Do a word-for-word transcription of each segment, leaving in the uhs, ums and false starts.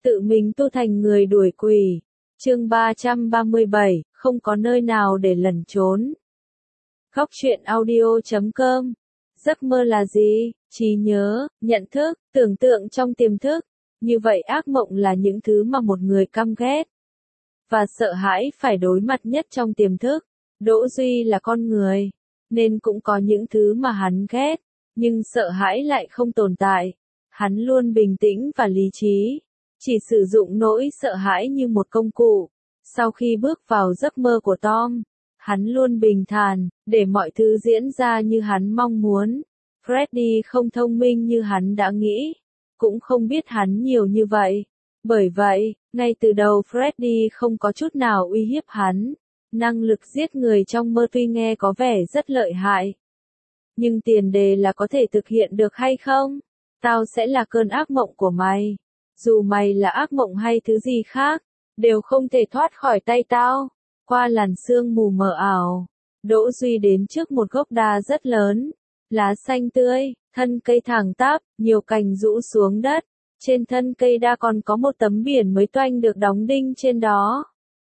tự mình tu thành người đuổi quỷ. Chương ba trăm ba mươi bảy, không có nơi nào để lẩn trốn. Góc truyện audio chấm com. Giấc mơ là gì? Trí nhớ, nhận thức, tưởng tượng trong tiềm thức. Như vậy ác mộng là những thứ mà một người căm ghét và sợ hãi phải đối mặt nhất trong tiềm thức. Đỗ Duy là con người, nên cũng có những thứ mà hắn ghét, nhưng sợ hãi lại không tồn tại. Hắn luôn bình tĩnh và lý trí, chỉ sử dụng nỗi sợ hãi như một công cụ. Sau khi bước vào giấc mơ của Tom, hắn luôn bình thản, để mọi thứ diễn ra như hắn mong muốn. Freddy không thông minh như hắn đã nghĩ, cũng không biết hắn nhiều như vậy. Bởi vậy, ngay từ đầu Freddy không có chút nào uy hiếp hắn. Năng lực giết người trong mơ tuy nghe có vẻ rất lợi hại, nhưng tiền đề là có thể thực hiện được hay không? Tao sẽ là cơn ác mộng của mày. Dù mày là ác mộng hay thứ gì khác, đều không thể thoát khỏi tay tao. Qua làn sương mù mờ ảo, Đỗ Duy đến trước một gốc đa rất lớn, lá xanh tươi, thân cây thẳng tắp, nhiều cành rũ xuống đất. Trên thân cây đa còn có một tấm biển mới toanh được đóng đinh trên đó.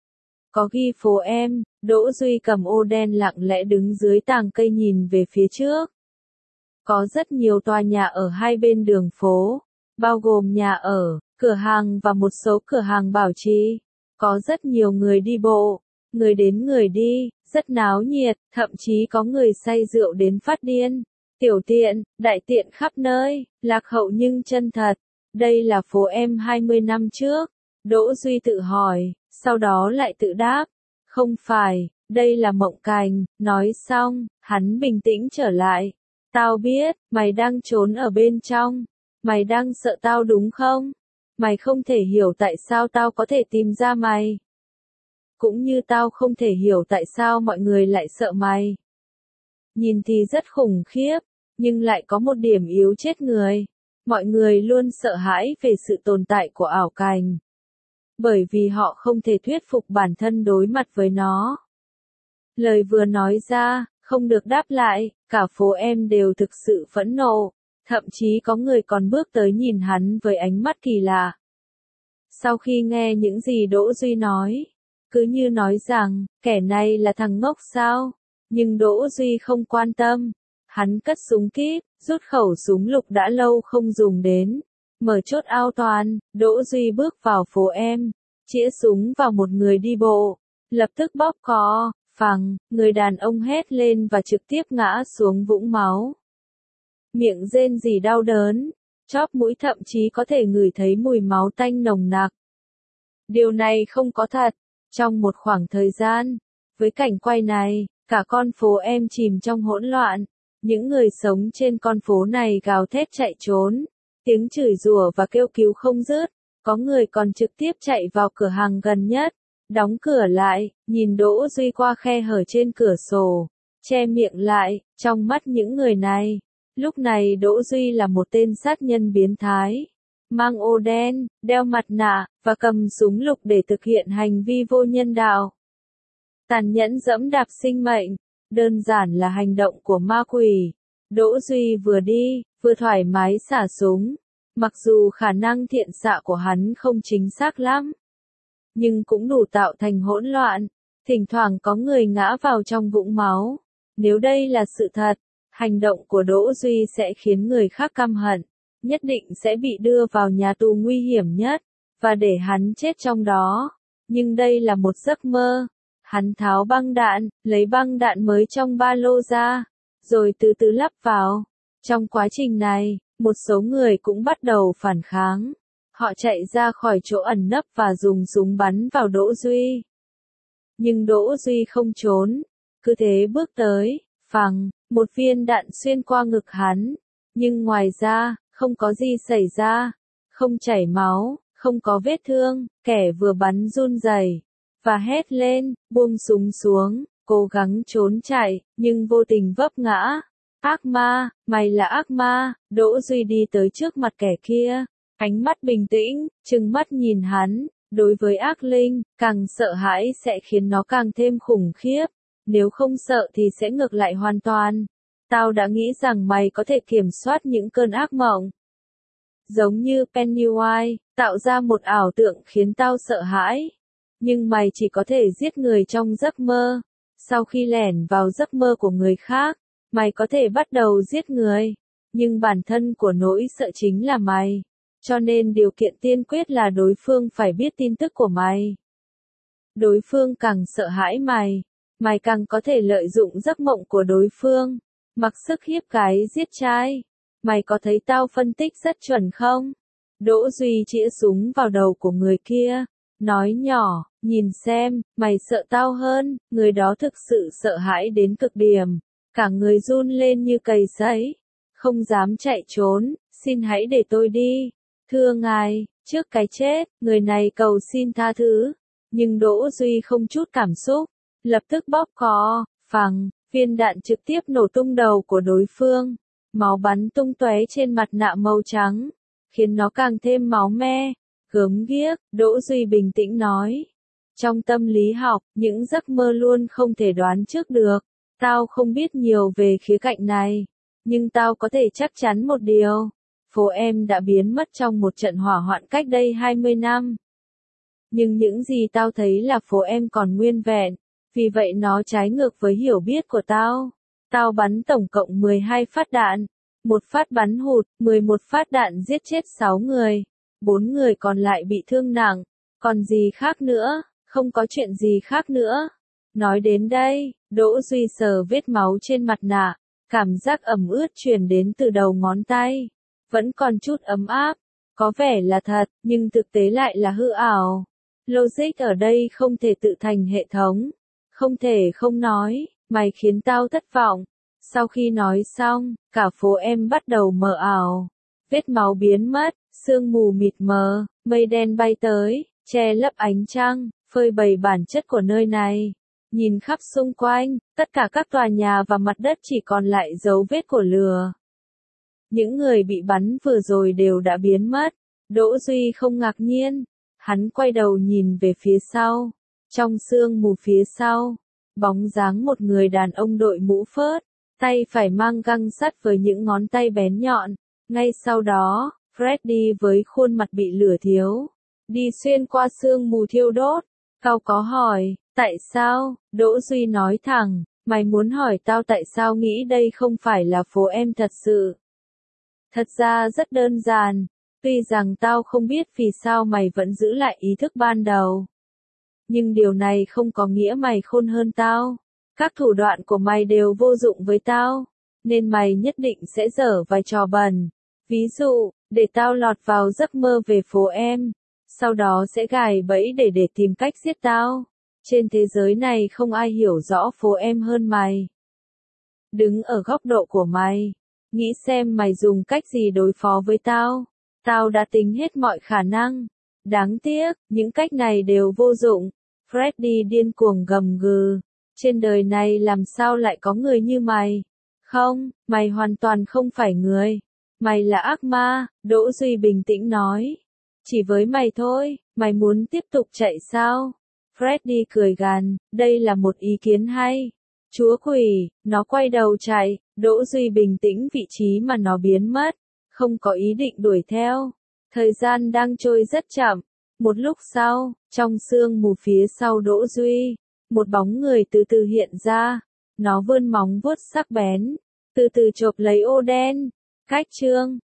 Có ghi phố em. Đỗ Duy cầm ô đen lặng lẽ đứng dưới tàng cây nhìn về phía trước. Có rất nhiều tòa nhà ở hai bên đường phố, bao gồm nhà ở, cửa hàng và một số cửa hàng bảo trì. Có rất nhiều người đi bộ, người đến người đi, rất náo nhiệt, thậm chí có người say rượu đến phát điên. Tiểu tiện, đại tiện khắp nơi, lạc hậu nhưng chân thật. Đây là phố em hai mươi năm trước. Đỗ Duy tự hỏi, sau đó lại tự đáp. Không phải, đây là mộng cảnh. Nói xong, hắn bình tĩnh trở lại. Tao biết, mày đang trốn ở bên trong. Mày đang sợ tao đúng không? Mày không thể hiểu tại sao tao có thể tìm ra mày. Cũng như tao không thể hiểu tại sao mọi người lại sợ mày. Nhìn thì rất khủng khiếp, nhưng lại có một điểm yếu chết người. Mọi người luôn sợ hãi về sự tồn tại của ảo cảnh, bởi vì họ không thể thuyết phục bản thân đối mặt với nó. Lời vừa nói ra, không được đáp lại, cả phố em đều thực sự phẫn nộ, thậm chí có người còn bước tới nhìn hắn với ánh mắt kỳ lạ. Sau khi nghe những gì Đỗ Duy nói, cứ như nói rằng, kẻ này là thằng ngốc sao, nhưng Đỗ Duy không quan tâm. Hắn cất súng kíp, rút khẩu súng lục đã lâu không dùng đến. Mở chốt an toàn, Đỗ Duy bước vào phố em, chĩa súng vào một người đi bộ. Lập tức bóp cò, phằng, người đàn ông hét lên và trực tiếp ngã xuống vũng máu. Miệng rên rỉ đau đớn, chóp mũi thậm chí có thể ngửi thấy mùi máu tanh nồng nặc. Điều này không có thật. Trong một khoảng thời gian, với cảnh quay này, cả con phố em chìm trong hỗn loạn. Những người sống trên con phố này gào thét chạy trốn, tiếng chửi rủa và kêu cứu không dứt. Có người còn trực tiếp chạy vào cửa hàng gần nhất, đóng cửa lại, nhìn Đỗ Duy qua khe hở trên cửa sổ, che miệng lại. Trong mắt những người này, lúc này Đỗ Duy là một tên sát nhân biến thái, mang ô đen, đeo mặt nạ, và cầm súng lục để thực hiện hành vi vô nhân đạo. Tàn nhẫn dẫm đạp sinh mệnh. Đơn giản là hành động của ma quỷ. Đỗ Duy vừa đi, vừa thoải mái xả súng. Mặc dù khả năng thiện xạ của hắn không chính xác lắm, nhưng cũng đủ tạo thành hỗn loạn. Thỉnh thoảng có người ngã vào trong vũng máu. Nếu đây là sự thật, hành động của Đỗ Duy sẽ khiến người khác căm hận, nhất định sẽ bị đưa vào nhà tù nguy hiểm nhất, và để hắn chết trong đó. Nhưng đây là một giấc mơ. Hắn tháo băng đạn, lấy băng đạn mới trong ba lô ra, rồi từ từ lắp vào. Trong quá trình này, một số người cũng bắt đầu phản kháng. Họ chạy ra khỏi chỗ ẩn nấp và dùng súng bắn vào Đỗ Duy. Nhưng Đỗ Duy không trốn, cứ thế bước tới, phằng, một viên đạn xuyên qua ngực hắn. Nhưng ngoài ra, không có gì xảy ra, không chảy máu, không có vết thương. Kẻ vừa bắn run rẩy và hét lên, buông súng xuống, cố gắng trốn chạy, nhưng vô tình vấp ngã. Ác ma, mày là ác ma. Đỗ Duy đi tới trước mặt kẻ kia, ánh mắt bình tĩnh, trừng mắt nhìn hắn. Đối với ác linh, càng sợ hãi sẽ khiến nó càng thêm khủng khiếp. Nếu không sợ thì sẽ ngược lại hoàn toàn. Tao đã nghĩ rằng mày có thể kiểm soát những cơn ác mộng. giống như Pennywise, tạo ra một ảo tượng khiến tao sợ hãi. Nhưng mày chỉ có thể giết người trong giấc mơ. Sau khi lẻn vào giấc mơ của người khác, mày có thể bắt đầu giết người. Nhưng bản thân của nỗi sợ chính là mày. Cho nên điều kiện tiên quyết là đối phương phải biết tin tức của mày. Đối phương càng sợ hãi mày, mày càng có thể lợi dụng giấc mộng của đối phương, mặc sức hiếp gái giết trai. Mày có thấy tao phân tích rất chuẩn không? Đỗ Duy chĩa súng vào đầu của người kia, nói nhỏ, nhìn xem, mày sợ tao hơn. Người đó thực sự sợ hãi đến cực điểm, cả người run lên như cầy sấy, không dám chạy trốn. Xin hãy để tôi đi. Thưa ngài, trước cái chết, người này cầu xin tha thứ. Nhưng Đỗ Duy không chút cảm xúc, lập tức bóp cò, phằng, viên đạn trực tiếp nổ tung đầu của đối phương. Máu bắn tung tóe trên mặt nạ màu trắng, khiến nó càng thêm máu me. Gớm ghiếc, Đỗ Duy bình tĩnh nói. Trong tâm lý học, những giấc mơ luôn không thể đoán trước được. Tao không biết nhiều về khía cạnh này, nhưng tao có thể chắc chắn một điều. Phố em đã biến mất trong một trận hỏa hoạn cách đây hai mươi năm. Nhưng những gì tao thấy là phố em còn nguyên vẹn, vì vậy nó trái ngược với hiểu biết của tao. Tao bắn tổng cộng mười hai phát đạn, một phát bắn hụt, mười một phát đạn giết chết sáu người, bốn người còn lại bị thương nặng, còn gì khác nữa, không có chuyện gì khác nữa. Nói đến đây, Đỗ Duy sờ vết máu trên mặt nạ, cảm giác ẩm ướt truyền đến từ đầu ngón tay, vẫn còn chút ấm áp, có vẻ là thật, nhưng thực tế lại là hư ảo. Logic ở đây không thể tự thành hệ thống, không thể không nói, mày khiến tao thất vọng. Sau khi nói xong, cả phố em bắt đầu mờ ảo. Vết máu biến mất, sương mù mịt mờ, mây đen bay tới, che lấp ánh trăng, phơi bày bản chất của nơi này. Nhìn khắp xung quanh, tất cả các tòa nhà và mặt đất chỉ còn lại dấu vết của lửa. Những người bị bắn vừa rồi đều đã biến mất. Đỗ Duy không ngạc nhiên. Hắn quay đầu nhìn về phía sau. Trong sương mù phía sau, bóng dáng một người đàn ông đội mũ phớt, tay phải mang găng sắt với những ngón tay bén nhọn. Ngay sau đó, Freddy với khuôn mặt bị lửa thiêu, đi xuyên qua sương mù thiêu đốt. Cau có hỏi, tại sao? Đỗ Duy nói thẳng, mày muốn hỏi tao tại sao nghĩ đây không phải là phố em thật sự. Thật ra rất đơn giản, tuy rằng tao không biết vì sao mày vẫn giữ lại ý thức ban đầu. Nhưng điều này không có nghĩa mày khôn hơn tao. Các thủ đoạn của mày đều vô dụng với tao, nên mày nhất định sẽ dở vài trò bẩn. Ví dụ, để tao lọt vào giấc mơ về phố em, sau đó sẽ gài bẫy để để tìm cách giết tao. Trên thế giới này không ai hiểu rõ phố em hơn mày. Đứng ở góc độ của mày, nghĩ xem mày dùng cách gì đối phó với tao. Tao đã tính hết mọi khả năng. Đáng tiếc, những cách này đều vô dụng. Freddy điên cuồng gầm gừ. Trên đời này làm sao lại có người như mày? Không, mày hoàn toàn không phải người. Mày là ác ma, Đỗ Duy bình tĩnh nói. Chỉ với mày thôi, mày muốn tiếp tục chạy sao? Freddy cười gằn, đây là một ý kiến hay. Chúa quỷ, nó quay đầu chạy, Đỗ Duy bình tĩnh vị trí mà nó biến mất, không có ý định đuổi theo. Thời gian đang trôi rất chậm. Một lúc sau, trong sương mù phía sau Đỗ Duy, một bóng người từ từ hiện ra. Nó vươn móng vuốt sắc bén, từ từ chộp lấy ô đen. Cách chương